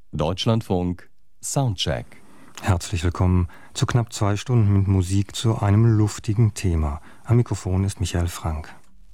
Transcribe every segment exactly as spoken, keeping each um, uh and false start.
Deutschlandfunk Soundcheck. Herzlich willkommen zu knapp zwei Stunden mit Musik zu einem luftigen Thema. Am Mikrofon ist Michael Frank.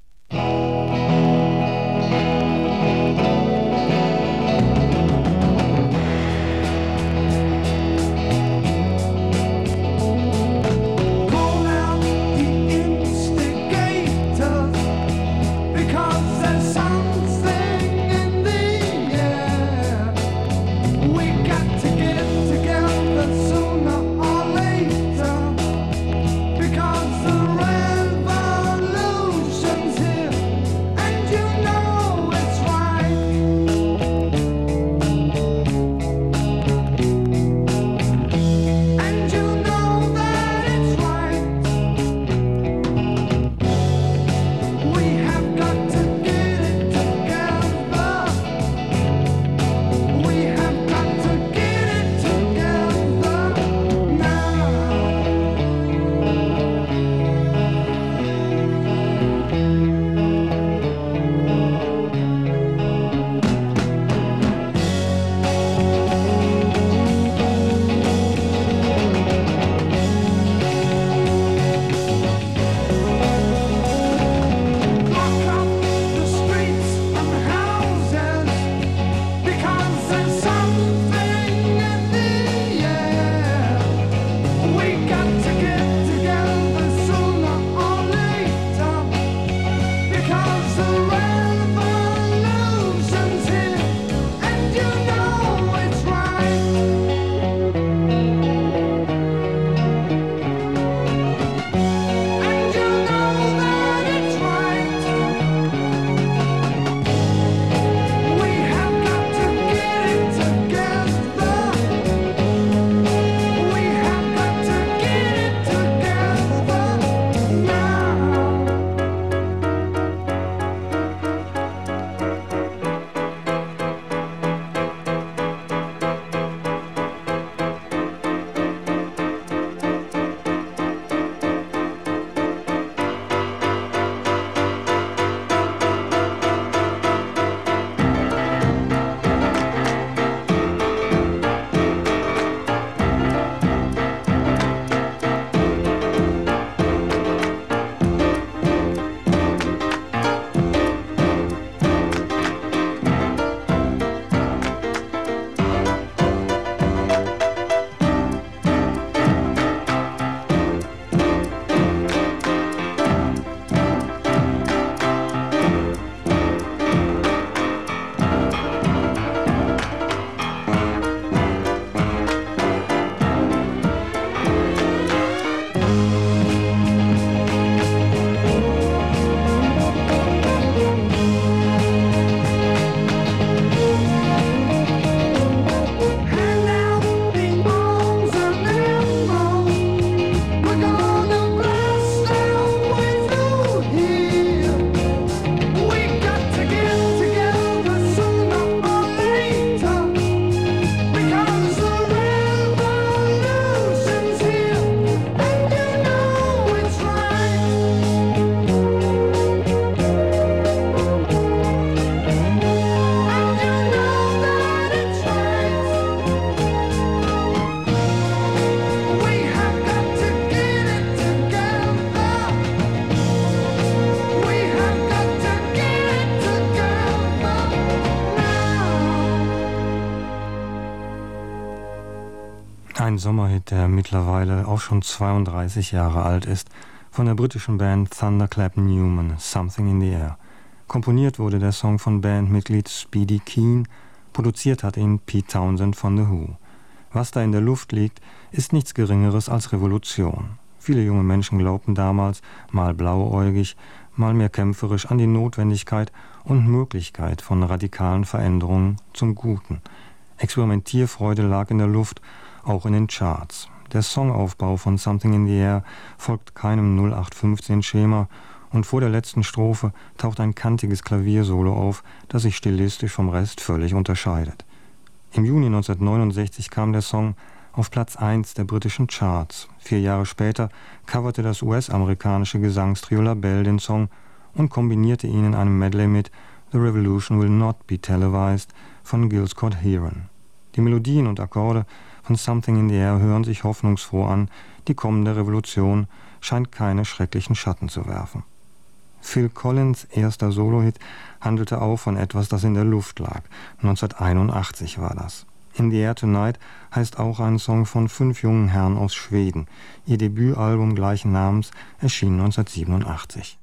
Ein Sommerhit, der mittlerweile auch schon zweiunddreißig Jahre alt ist, von der britischen Band Thunderclap Newman, Something in the Air. Komponiert wurde der Song von Bandmitglied Speedy Keen, produziert hat ihn Pete Townshend von The Who. Was da in der Luft liegt, ist nichts Geringeres als Revolution. Viele junge Menschen glaubten damals, mal blauäugig, mal mehr kämpferisch, an die Notwendigkeit und Möglichkeit von radikalen Veränderungen zum Guten. Experimentierfreude lag in der Luft, auch in den Charts. Der Songaufbau von Something in the Air folgt keinem null acht fünfzehn Schema und vor der letzten Strophe taucht ein kantiges Klaviersolo auf, das sich stilistisch vom Rest völlig unterscheidet. Im Juni neunzehnhundertneunundsechzig kam der Song auf Platz eins der britischen Charts. Vier Jahre später coverte das U S-amerikanische Gesangstrio LaBelle den Song und kombinierte ihn in einem Medley mit The Revolution Will Not Be Televised von Gil Scott-Heron. Die Melodien und Akkorde von Something in the Air hören sich hoffnungsfroh an, die kommende Revolution scheint keine schrecklichen Schatten zu werfen. Phil Collins' erster Solohit handelte auch von etwas, das in der Luft lag. neunzehnhunderteinundachtzig war das. In the Air Tonight heißt auch ein Song von fünf jungen Herren aus Schweden. Ihr Debütalbum gleichen Namens erschien neunzehnhundertsiebenundachtzig.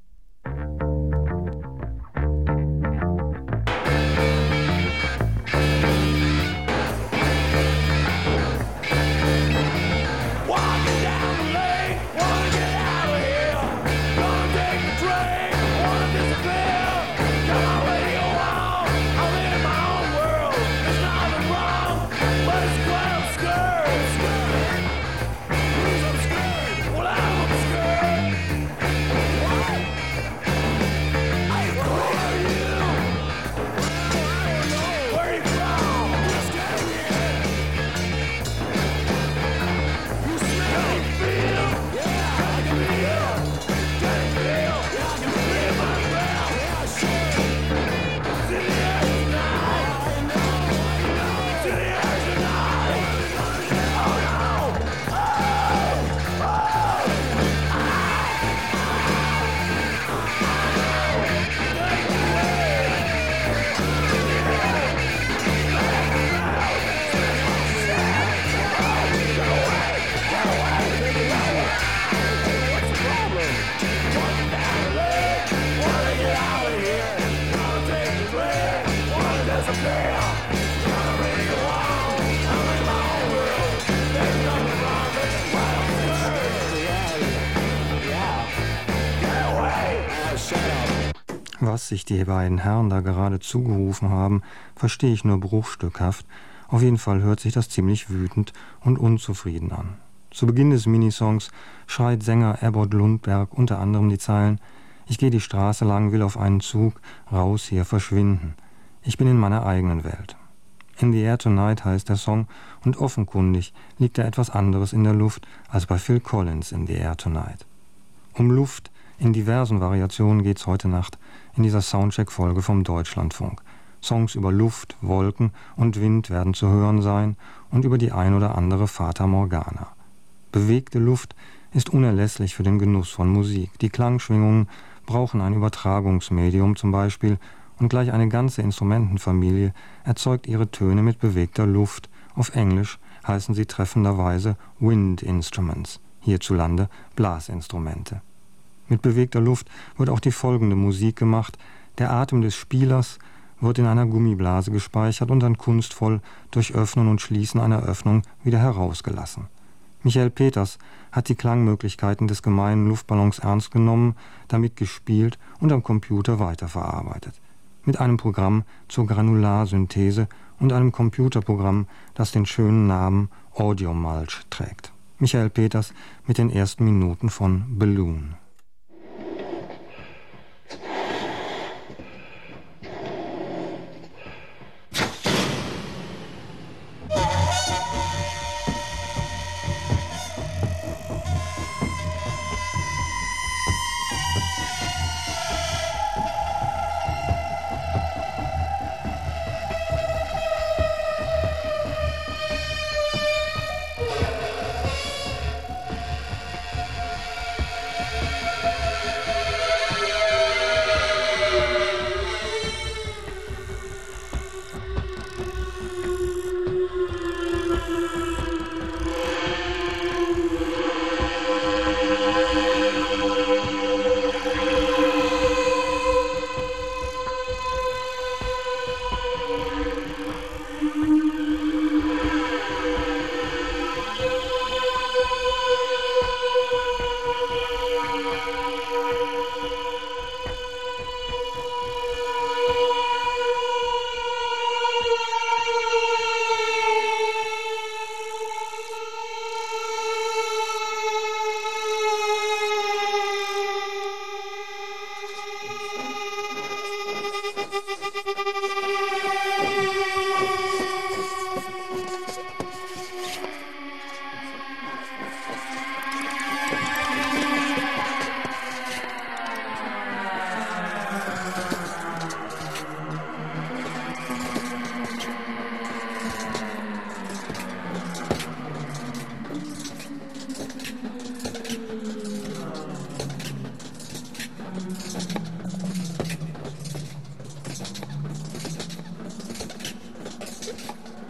Was sich die beiden Herren da gerade zugerufen haben, verstehe ich nur bruchstückhaft. Auf jeden Fall hört sich das ziemlich wütend und unzufrieden an. Zu Beginn des Minisongs schreit Sänger Abbott Lundberg unter anderem die Zeilen: Ich gehe die Straße lang, will auf einen Zug, raus hier, verschwinden. Ich bin in meiner eigenen Welt. In the Air Tonight heißt der Song und offenkundig liegt da etwas anderes in der Luft als bei Phil Collins in the Air Tonight. Um Luft in diversen Variationen geht's heute Nacht in dieser Soundcheck-Folge vom Deutschlandfunk. Songs über Luft, Wolken und Wind werden zu hören sein und über die ein oder andere Fata Morgana. Bewegte Luft ist unerlässlich für den Genuss von Musik. Die Klangschwingungen brauchen ein Übertragungsmedium zum Beispiel und gleich eine ganze Instrumentenfamilie erzeugt ihre Töne mit bewegter Luft. Auf Englisch heißen sie treffenderweise Wind Instruments, hierzulande Blasinstrumente. Mit bewegter Luft wird auch die folgende Musik gemacht. Der Atem des Spielers wird in einer Gummiblase gespeichert und dann kunstvoll durch Öffnen und Schließen einer Öffnung wieder herausgelassen. Michael Peters hat die Klangmöglichkeiten des gemeinen Luftballons ernst genommen, damit gespielt und am Computer weiterverarbeitet. Mit einem Programm zur Granularsynthese und einem Computerprogramm, das den schönen Namen Audio Mulch trägt. Michael Peters mit den ersten Minuten von Balloon.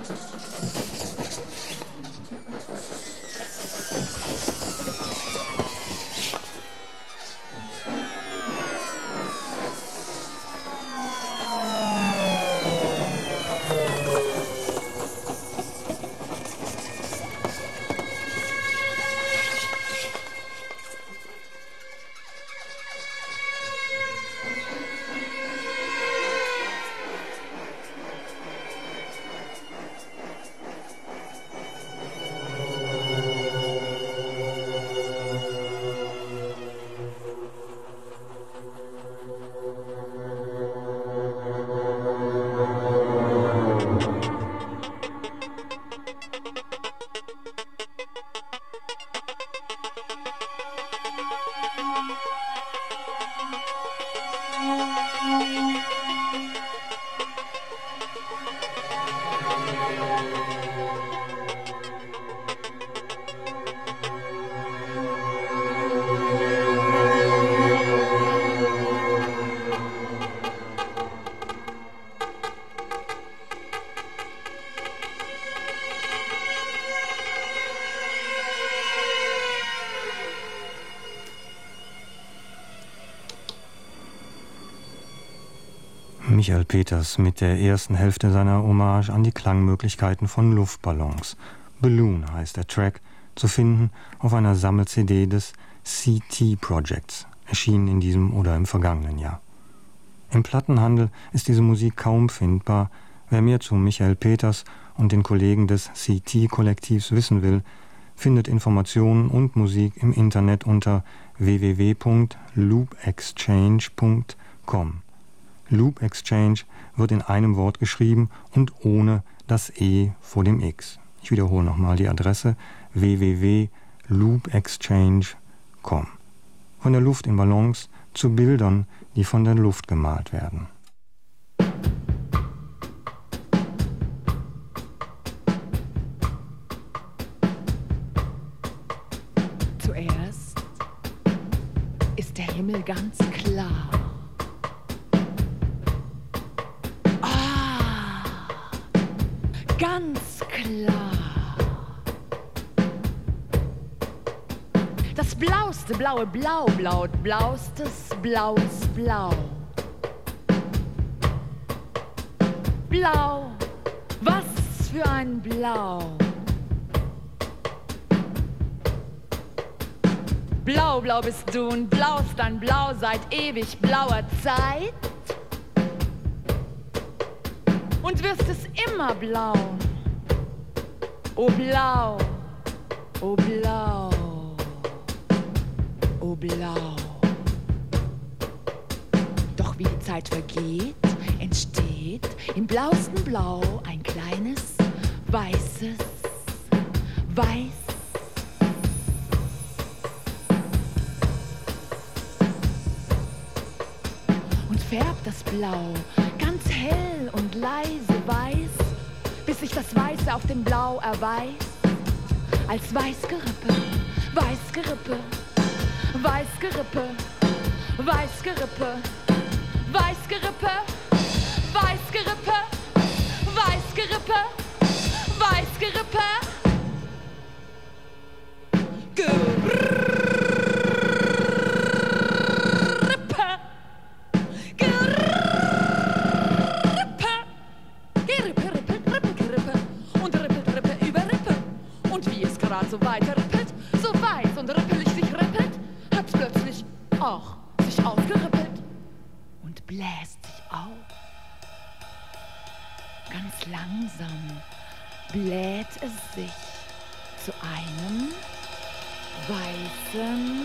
Michael Peters mit der ersten Hälfte seiner Hommage an die Klangmöglichkeiten von Luftballons. Balloon heißt der Track, zu finden auf einer Sammel-C D des C T Projects, erschienen in diesem oder im vergangenen Jahr. Im Plattenhandel ist diese Musik kaum findbar. Wer mehr zu Michael Peters und den Kollegen des C T-Kollektivs wissen will, findet Informationen und Musik im Internet unter w w w punkt loop exchange punkt com. Loop Exchange wird in einem Wort geschrieben und ohne das E vor dem X. Ich wiederhole nochmal die Adresse w w w punkt loop exchange punkt com. Von der Luft in Ballons zu Bildern, die von der Luft gemalt werden. Zuerst ist der Himmel ganz klar. Ganz klar. Das blauste blaue Blau, blau, blaustes blaues Blau. Blau, was für ein Blau. Blau, blau bist du und blau ist dein Blau seit ewig blauer Zeit. Und wirst es immer blau. Oh blau, oh blau, oh blau. Doch wie die Zeit vergeht, entsteht im blauesten Blau ein kleines, weißes, weiß. Und färbt das Blau ganz hell und leise weiß, bis sich das Weiße auf dem Blau erweist. Als Weißgerippe, Weißgerippe, Weißgerippe, Weißgerippe, Weißgerippe, Weißgerippe, Weißgerippe, Weißgerippe. So weiter rippelt, so weiß und rippelig sich rippelt, hat plötzlich auch sich aufgerippelt und bläst sich auf. Ganz langsam bläht es sich zu einem weißen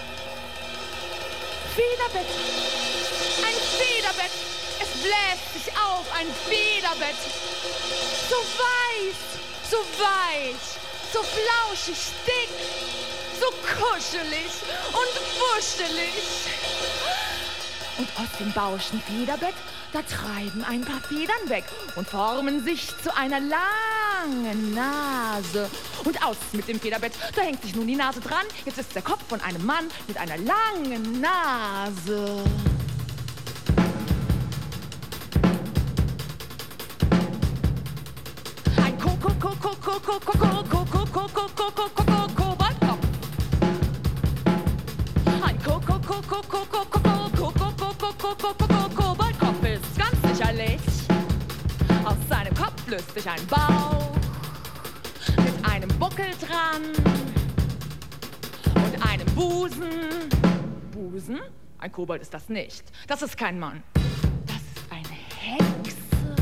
Federbett. Ein Federbett, es bläst sich auf, ein Federbett. So weiß, so weich, so flauschig, dick, so kuschelig und wuschelig. Und aus dem bauschen Federbett, da treiben ein paar Federn weg und formen sich zu einer langen Nase. Und aus mit dem Federbett, da hängt sich nun die Nase dran. Jetzt ist der Kopf von einem Mann mit einer langen Nase. Koboldkopf. Ein Koboldkopf ist ganz sicherlich aus seinem Kopf löst sich ein Bauch mit einem Buckel dran und einem Busen. Busen? Ein Kobold ist das nicht. Das ist kein Mann. Das ist eine Hexe.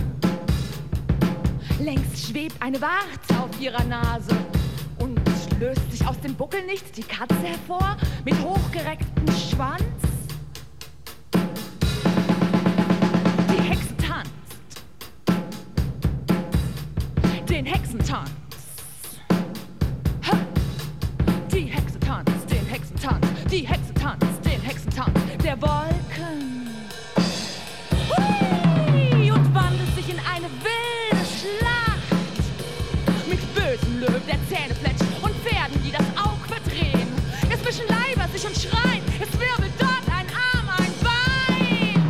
Längst schwebt eine Warze auf ihrer Nase und löst sich aus dem Buckel nicht die Katze hervor mit hochgerecktem Schwanz. Die Hexe tanzt. Den Hexentanz. Ha! Die Hexe tanzt, den Hexentanz. Die Hexe tanzt, den Hexentanz der Wolken. Hui! Und wandelt sich in eine wilde Schlacht mit bösen Löwen, der Zähne fletscht und Pferden, die das Auge verdrehen. Es mischen Leiber sich und schreien, es wirbelt dort ein Arm, ein Bein.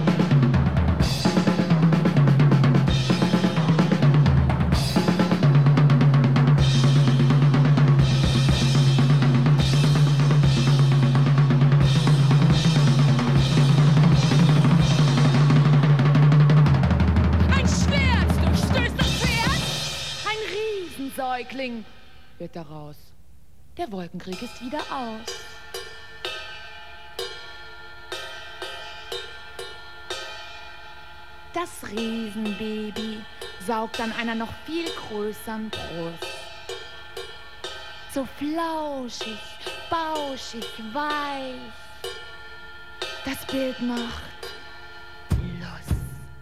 Ein Schwert durchstößt das Pferd. Ein Riesensäugling wird daraus. Der Wolkenkrieg ist wieder aus. Das Riesenbaby saugt an einer noch viel größeren Brust. So flauschig, bauschig, weich. Das Bild macht Lust.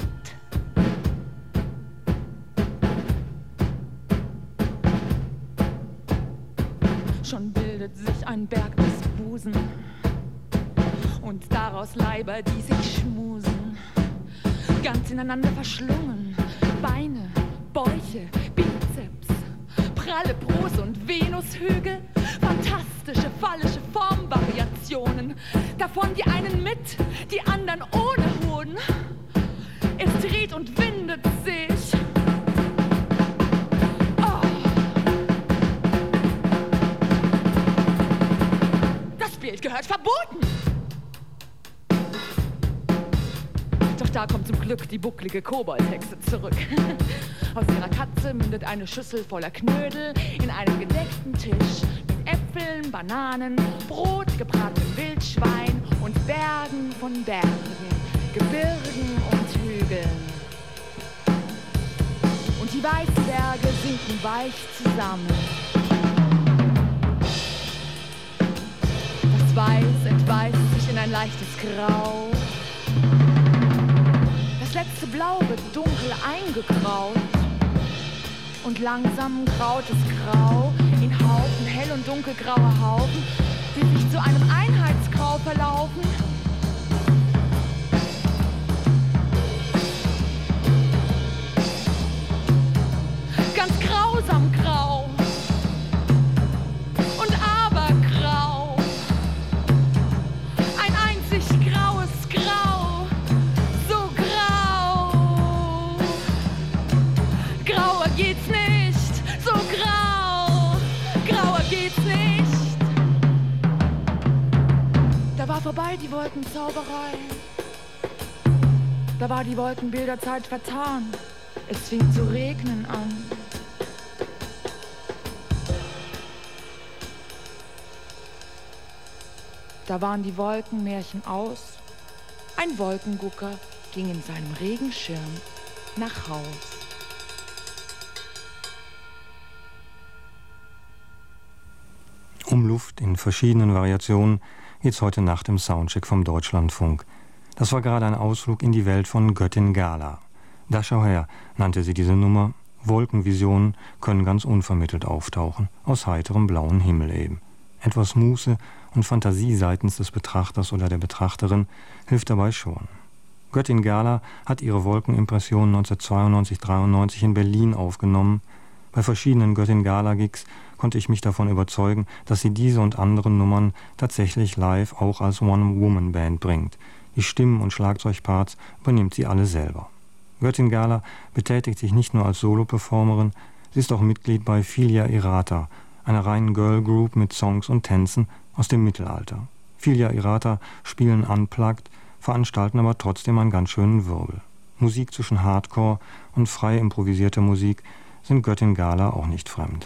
Schon bildet sich ein Berg des Busen und daraus Leiber, die sich schmusen. Ganz ineinander verschlungen, Beine, Bäuche, Bizeps, pralle Brust und Venushügel, fantastische phallische Formvariationen, davon die einen mit, die anderen ohne Hoden. Es dreht und windet sich. Oh. Das Bild gehört verboten. Doch da kommt zum Glück die bucklige Koboldhexe zurück. Aus ihrer Katze mündet eine Schüssel voller Knödel in einen gedeckten Tisch mit Äpfeln, Bananen, Brot, gebratenem Wildschwein und Bergen von Bergen, Gebirgen und Hügeln. Und die weißen Berge sinken weich zusammen. Das Weiß entweißt sich in ein leichtes Grau. Das letzte Blau wird dunkel eingegraut und langsam graut es grau in Haufen, hell- und dunkelgraue Haufen, die sich zu einem Einheitsgrau verlaufen. Ganz grausam grau und abergrau. Ein einzig graues Grau. Grauer geht's nicht, so grau, grauer geht's nicht. Da war vorbei die Wolkenzauberei, da war die Wolkenbilderzeit vertan, es fing zu regnen an. Da waren die Wolkenmärchen aus, ein Wolkengucker ging in seinem Regenschirm nach Haus. Um Luft in verschiedenen Variationen geht's heute Nacht im Soundcheck vom Deutschlandfunk. Das war gerade ein Ausflug in die Welt von Göttin Gala. Da schau her, nannte sie diese Nummer. Wolkenvisionen können ganz unvermittelt auftauchen, aus heiterem blauen Himmel eben. Etwas Muße und Fantasie seitens des Betrachters oder der Betrachterin hilft dabei schon. Göttin Gala hat ihre Wolkenimpressionen neunzehnhundertzweiundneunzig dreiundneunzig in Berlin aufgenommen. Bei verschiedenen Göttin Gala-Gigs konnte ich mich davon überzeugen, dass sie diese und andere Nummern tatsächlich live auch als One-Woman-Band bringt. Die Stimmen- und Schlagzeugparts übernimmt sie alle selber. Göttin Gala betätigt sich nicht nur als Solo-Performerin, Sie ist auch Mitglied bei Filia Irata, einer reinen Girl Group mit Songs und Tänzen aus dem Mittelalter. Filia Irata spielen unplugged, veranstalten aber trotzdem einen ganz schönen Wirbel. Musik zwischen Hardcore und frei improvisierter Musik sind Göttin Gala auch nicht fremd.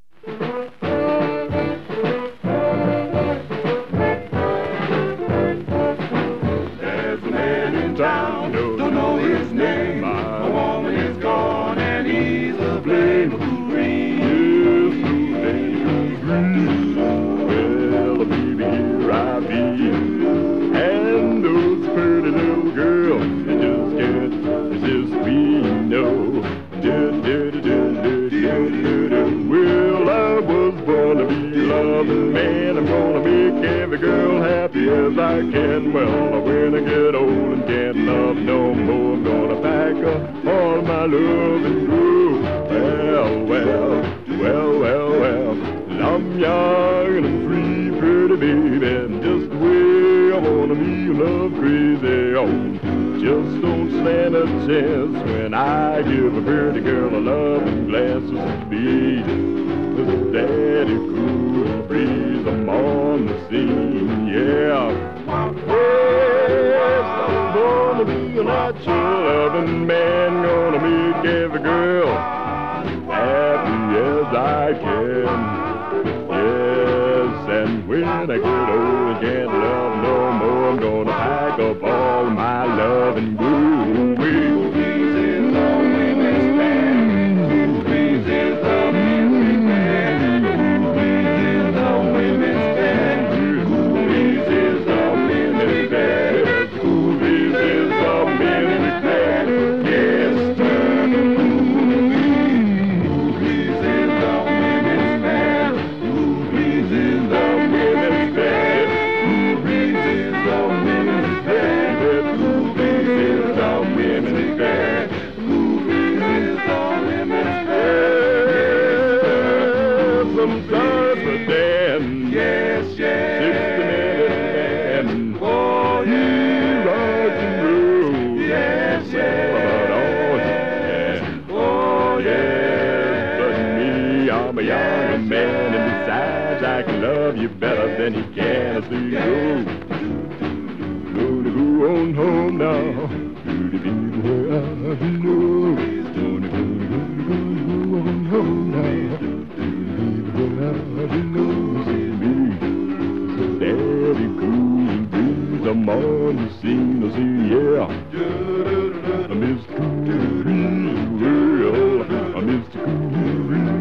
As I can, well, when I get old and can't love no more, I'm gonna pack up all my love and go. Well, well, well, well, well, I'm young and free, pretty baby, and just the way I wanna be, love crazy on. Just don't stand a chance when I give a pretty girl a loving glass of speed. This daddy cool breeze, I'm on the scene, yeah. Yes, I'm gonna be a natural loving man, gonna make every girl happy as I can. Yes, and when I get old and can't love no more, I'm gonna pack up all my love and go away. You better than you can, so you go. Gonna go on home now, to the people where I belong. Gonna, gonna, gonna, gonna go on home now, to the people where I belong. See me, so steady, cool and breeze, I'm on the scene, I see, yeah. I miss the cool breeze, well, I miss the cool breeze.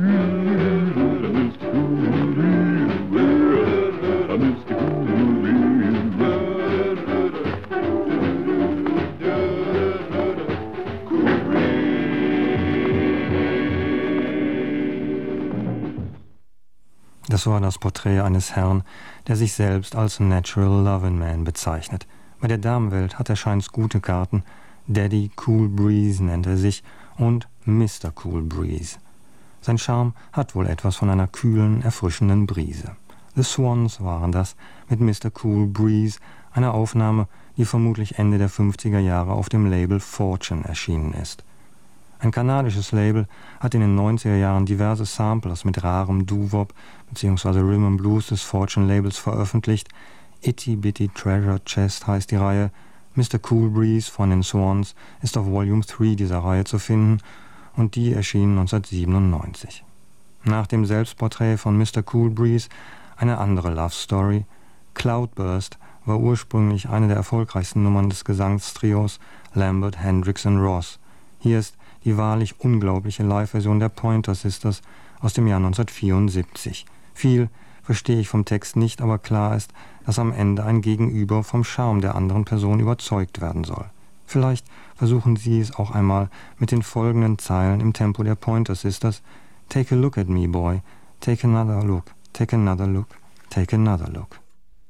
Das war das Porträt eines Herrn, der sich selbst als Natural Lovin' Man bezeichnet. Bei der Damenwelt hat er scheint's gute Karten. Daddy Cool Breeze nennt er sich und Mister Cool Breeze. Sein Charme hat wohl etwas von einer kühlen, erfrischenden Brise. The Swans waren das mit Mister Cool Breeze, einer Aufnahme, die vermutlich Ende der fünfziger Jahre auf dem Label Fortune erschienen ist. Ein kanadisches Label hat in den neunziger Jahren diverse Samplers mit rarem Doo-Wop bzw. Rhythm and Blues des Fortune-Labels veröffentlicht. Itty Bitty Treasure Chest heißt die Reihe. Mister Cool Breeze von den Swans ist auf Volume drei dieser Reihe zu finden und die erschien neunzehnhundertsiebenundneunzig. Nach dem Selbstporträt von Mister Cool Breeze eine andere Love Story. Cloudburst war ursprünglich eine der erfolgreichsten Nummern des Gesangstrios Lambert, Hendricks and Ross. Hier ist die wahrlich unglaubliche Live-Version der Pointer Sisters aus dem Jahr neunzehnhundertvierundsiebzig. Viel verstehe ich vom Text nicht, aber klar ist, dass am Ende ein Gegenüber vom Charme der anderen Person überzeugt werden soll. Vielleicht versuchen Sie es auch einmal mit den folgenden Zeilen im Tempo der Pointer Sisters. Take a look at me, boy. Take another look. Take another look. Take another look.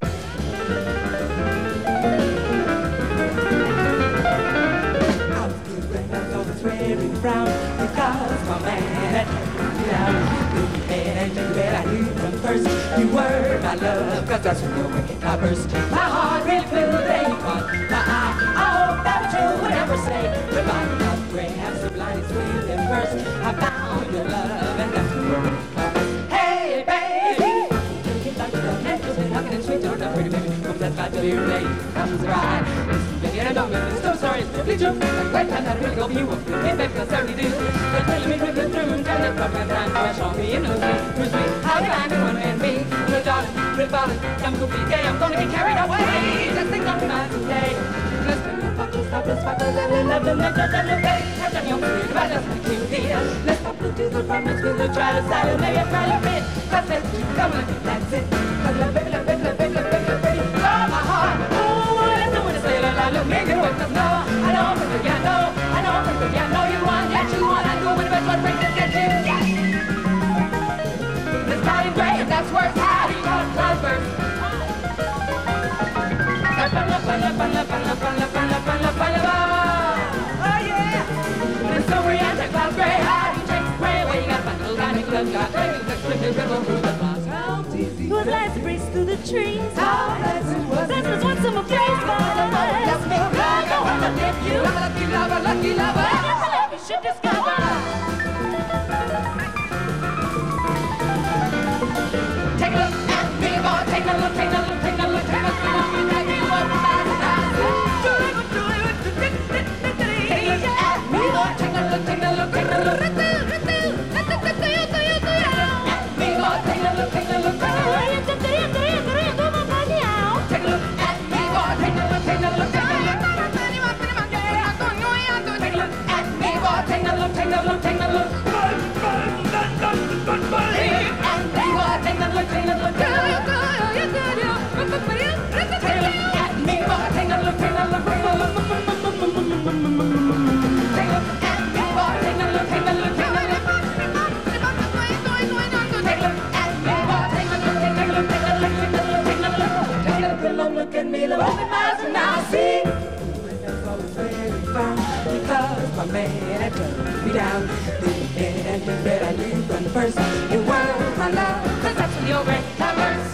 Brown, because my man had you down. You had and you had, I knew from first you were my love, cause that's when you're wicked I burst. My heart really filled with ache, my eye, I hope that true would ever say, but my love grabs the blindest wheel and burst. I found good love, and that's where it comes. Hey, baby, take it like that, and just been hugging and sweet, don't know, pretty baby, comes that fat to your day, comes the ride. Listen, baby, I don't know, it's no sorry, it's simply true. Like, wait, I'm not really gonna be one, hey, baby, I certainly do. But tell me, rip it through, tell me, fuck, and time, crush on me, you know me, who's me, how can I be one man, me? Little darling, rip out it, I'm gonna be gay, I'm gonna get carried away, just think on my today. Let's stop, let's fuck, let's love, let's love, let's love, let's love, young food, but that's not cute, dear. Let's stop, let's do the promise, we'll try to style it, maybe I try to fit. That's it, come on, that's it. Cause love, baby, love, baby, love, baby, love, baby, love, baby, oh, my heart. Oh, that's the way to say it, I look, make it work, cause no, I know, but yeah, no, I know, but yeah, no, you want, yes, you want, I do, when the best one breaks, get you, yes. It's not in gray, and that's worse, how do you call it cloudburst? Oh yeah, it's so real, that cloud's gray, how do you take the gray away? You got a fun little guy, Nicholas, got baby, let's flip it, go through the bus. Who's lights breeze through the trees? How that's it was. That's just one summer place, but let's make a love, I wanna live you. I'm a lucky lover, lucky lover. That's the love you should discover. Take a look at me, boy, take a look, take a look, take a look, take a look, take a look at me, boy, take a look, take a look, take a look. Look at me, look at my eyes, and now see. That's all it's very fine, because my man had turned me down. Then and you bet I knew from the first you were my love, cause that's when you're great lovers.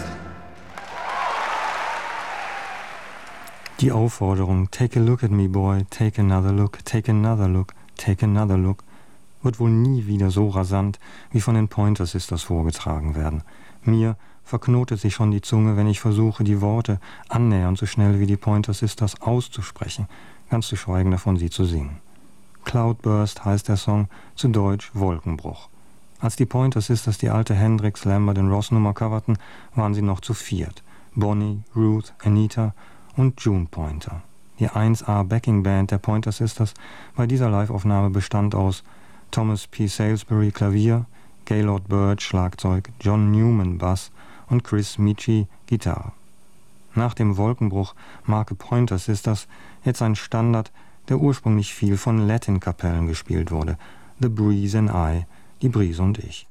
Die Aufforderung Take a look at me, boy, take another look, take another look, take another look wird wohl nie wieder so rasant wie von den Pointer Sisters vorgetragen werden. Mir verknotet sich schon die Zunge, wenn ich versuche, die Worte annähernd so schnell wie die Pointer Sisters auszusprechen, ganz zu schweigen davon, sie zu singen. Cloudburst heißt der Song, zu Deutsch Wolkenbruch. Als die Pointer Sisters die alte Hendrix, Lambert und Ross Nummer coverten, waren sie noch zu viert. Bonnie, Ruth, Anita und June Pointer. Die eins A Backing Band der Pointer Sisters bei dieser Liveaufnahme bestand aus Thomas P. Salisbury Klavier, Gaylord Bird Schlagzeug, John Newman Bass und Chris Michi Gitarre. Nach dem Wolkenbruch Marke Pointer Sisters jetzt ein Standard, der ursprünglich viel von Latin-Kapellen gespielt wurde. The Breeze and I, die Brise und ich.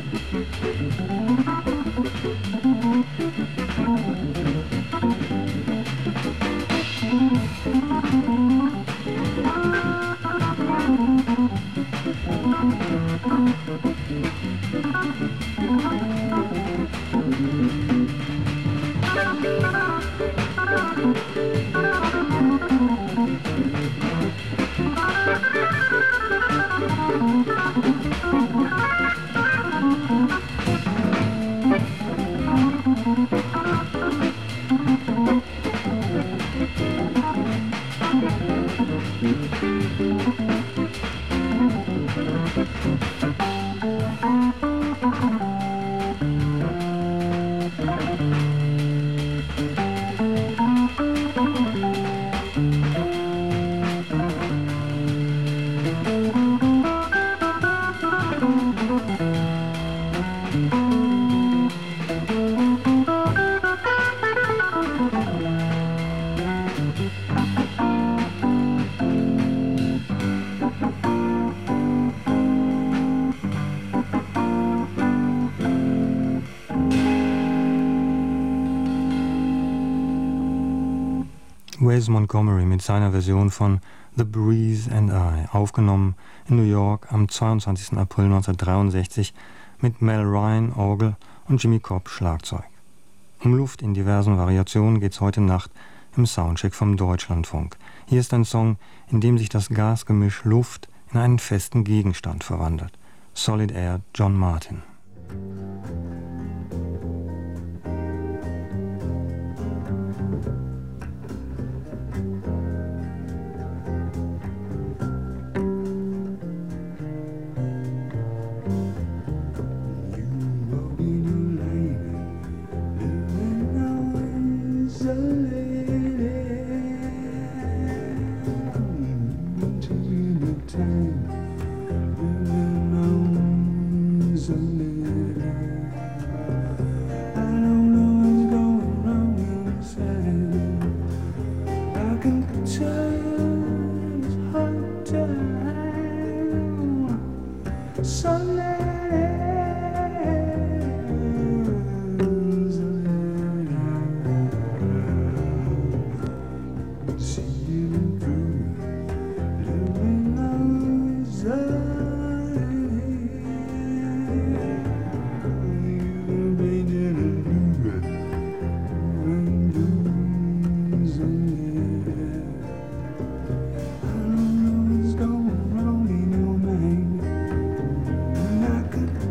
Wes Montgomery mit seiner Version von The Breeze and I, aufgenommen in New York am zweiundzwanzigsten April neunzehnhundertdreiundsechzig mit Mel Ryan Orgel und Jimmy Cobb Schlagzeug. Um Luft in diversen Variationen geht's heute Nacht im Soundcheck vom Deutschlandfunk. Hier ist ein Song, in dem sich das Gasgemisch Luft in einen festen Gegenstand verwandelt. Solid Air, John Martin. Good.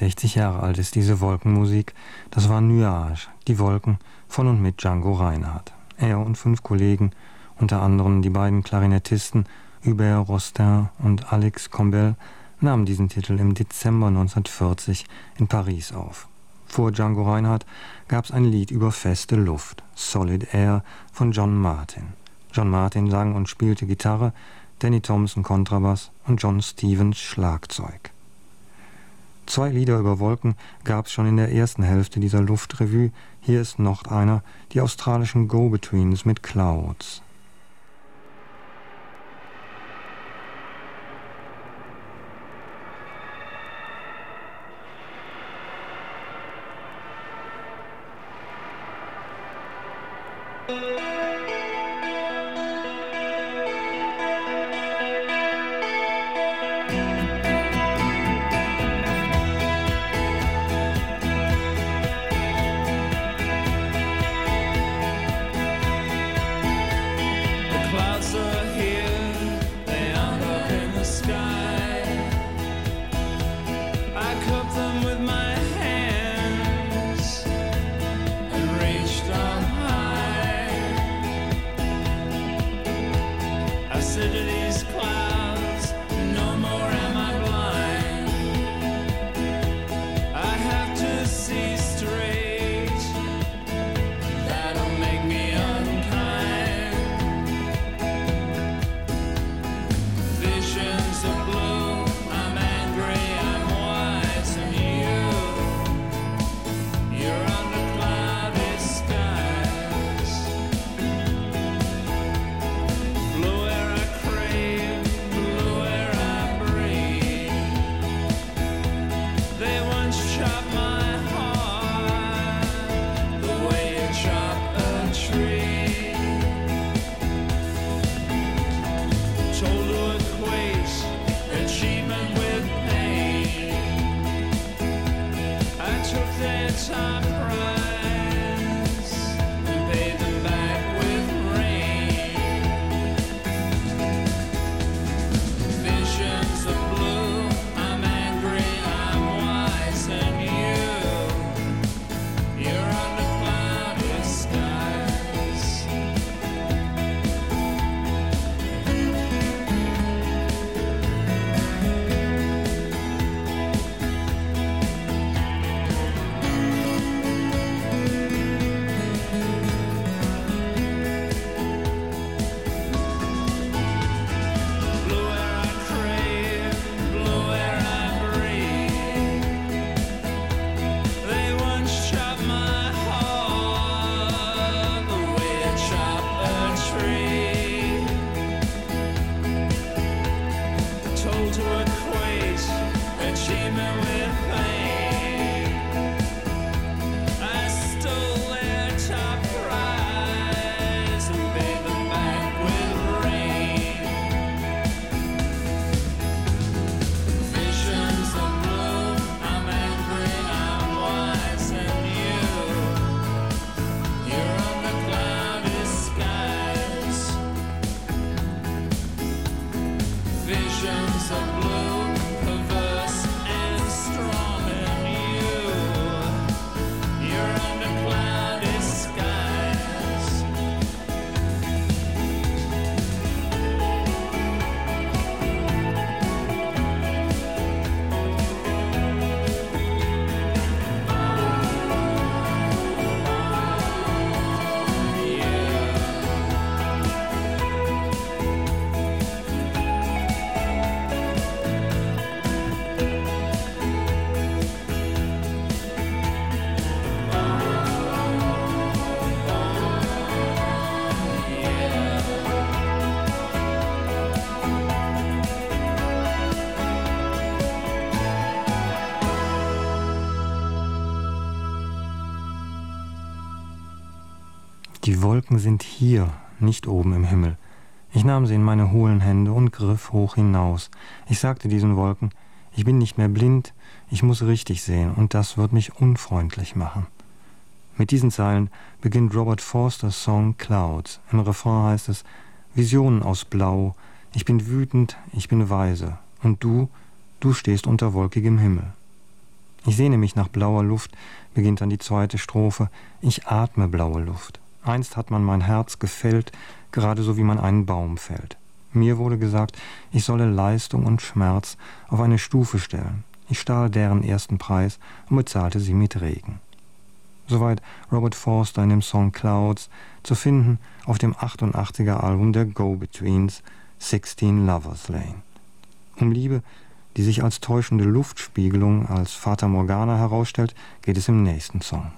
sechzig Jahre alt ist diese Wolkenmusik. Das war Nuage, die Wolken von und mit Django Reinhardt. Er und fünf Kollegen, unter anderem die beiden Klarinettisten Hubert Rostin und Alex Combel, nahmen diesen Titel im Dezember neunzehnhundertvierzig in Paris auf. Vor Django Reinhardt gab es ein Lied über feste Luft, Solid Air von John Martin. John Martin sang und spielte Gitarre, Danny Thompson Kontrabass und John Stevens Schlagzeug. Zwei Lieder über Wolken gab es schon in der ersten Hälfte dieser Luftrevue. Hier ist noch einer, die australischen Go-Betweens mit Clouds. Die Wolken sind hier, nicht oben im Himmel. Ich nahm sie in meine hohlen Hände und griff hoch hinaus. Ich sagte diesen Wolken, ich bin nicht mehr blind, ich muss richtig sehen und das wird mich unfreundlich machen. Mit diesen Zeilen beginnt Robert Forsters Song Clouds. Im Refrain heißt es, Visionen aus Blau, ich bin wütend, ich bin weise und du, du stehst unter wolkigem Himmel. Ich sehne mich nach blauer Luft, beginnt dann die zweite Strophe. Ich atme blaue Luft. Einst hat man mein Herz gefällt, gerade so wie man einen Baum fällt. Mir wurde gesagt, ich solle Leistung und Schmerz auf eine Stufe stellen. Ich stahl deren ersten Preis und bezahlte sie mit Regen. Soweit Robert Forster in dem Song Clouds, zu finden auf dem achtundachtziger Album der Go-Betweens, sixteen Lovers Lane. Um Liebe, die sich als täuschende Luftspiegelung, als Fata Morgana herausstellt, geht es im nächsten Song.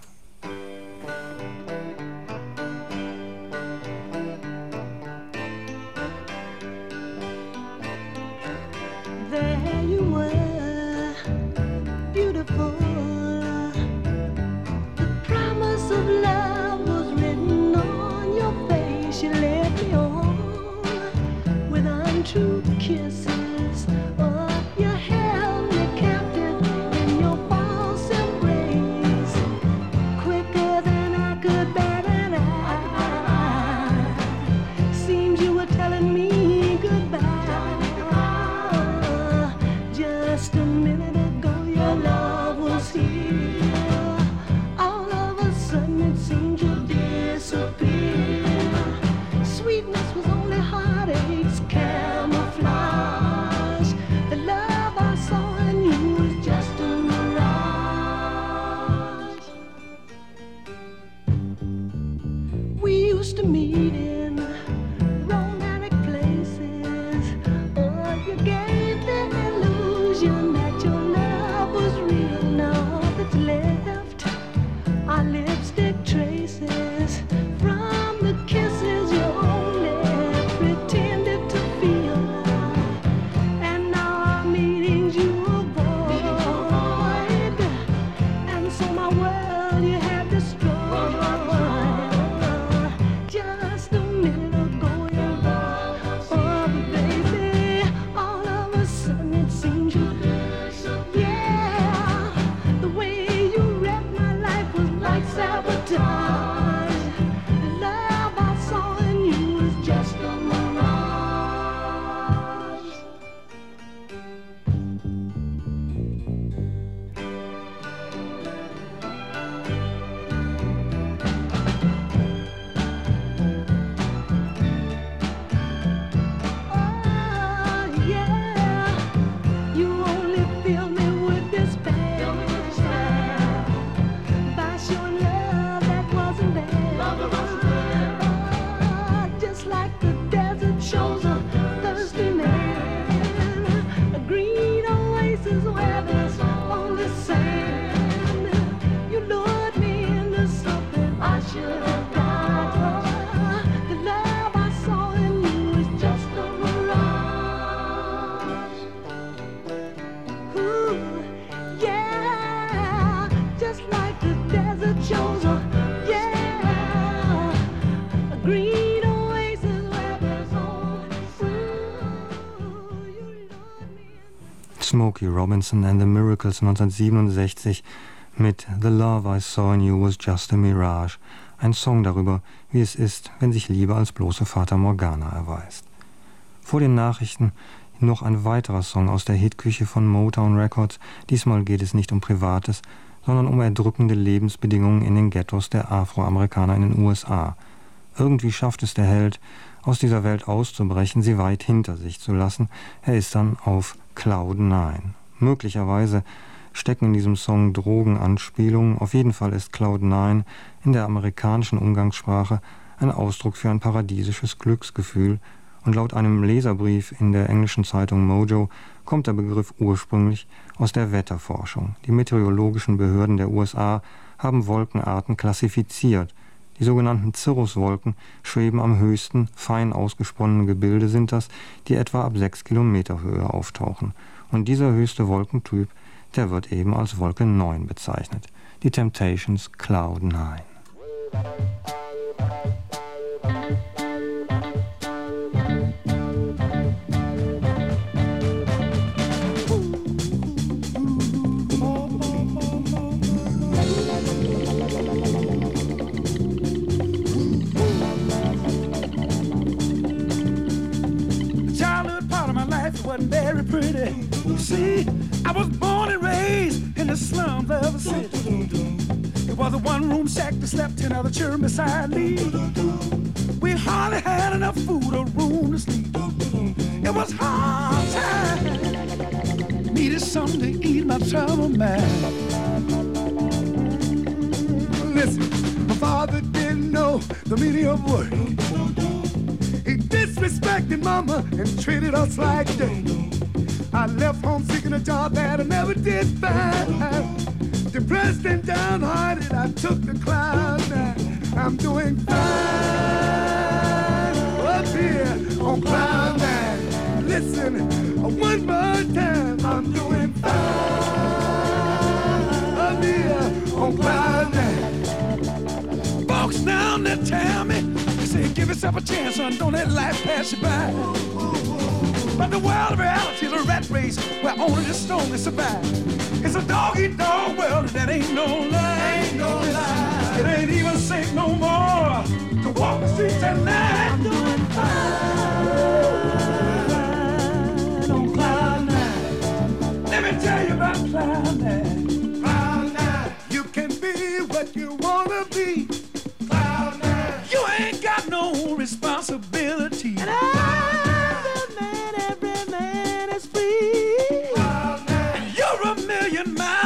Smokey Robinson and the Miracles neunzehnhundertsiebenundsechzig mit The Love I Saw in You Was Just a Mirage, ein Song darüber, wie es ist, wenn sich Liebe als bloße Fata Morgana erweist. Vor den Nachrichten noch ein weiterer Song aus der Hitküche von Motown Records. Diesmal geht es nicht um Privates, sondern um erdrückende Lebensbedingungen in den Ghettos der Afroamerikaner in den U S A. Irgendwie schafft es der Held, aus dieser Welt auszubrechen, sie weit hinter sich zu lassen. Er ist dann auf Cloud nine. Möglicherweise stecken in diesem Song Drogenanspielungen. Auf jeden Fall ist Cloud nine in der amerikanischen Umgangssprache ein Ausdruck für ein paradiesisches Glücksgefühl. Und laut einem Leserbrief in der englischen Zeitung Mojo kommt der Begriff ursprünglich aus der Wetterforschung. Die meteorologischen Behörden der U S A haben Wolkenarten klassifiziert. Die sogenannten Cirruswolken schweben am höchsten, fein ausgesponnene Gebilde sind das, die etwa ab sechs Kilometer Höhe auftauchen. Und dieser höchste Wolkentyp, der wird eben als Wolke neun bezeichnet. Die Temptations Cloud nine. Wasn't very pretty. You see, I was born and raised in the the slums of the city. It was a one-room shack that slept ten other children beside me. We hardly had enough food or room to sleep. It was hard time. Needed something to ease my trouble mind. Listen, my father didn't know the meaning of work. He disrespected mama and treated us like dirt. I left home seeking a job that I never did find. Depressed and downhearted, I took the cloud nine. I'm doing fine up here on cloud nine. Listen, one more time, I'm doing fine up here on cloud nine. Folks down there tell me, they say give yourself a chance, son, don't let life pass you by. But the world of reality is a rat race where only the strongest survive. It's a dog-eat-dog world and that ain't no lie. Ain't no lie. It ain't even safe no more to walk the streets at night. I'm doing fine on cloud nine. Let me tell you about cloud nine. Cloud nine. You can be what you wanna be. Cloud nine. You ain't got no responsibility. And I Every man is free. Cloud nine. And you're a million miles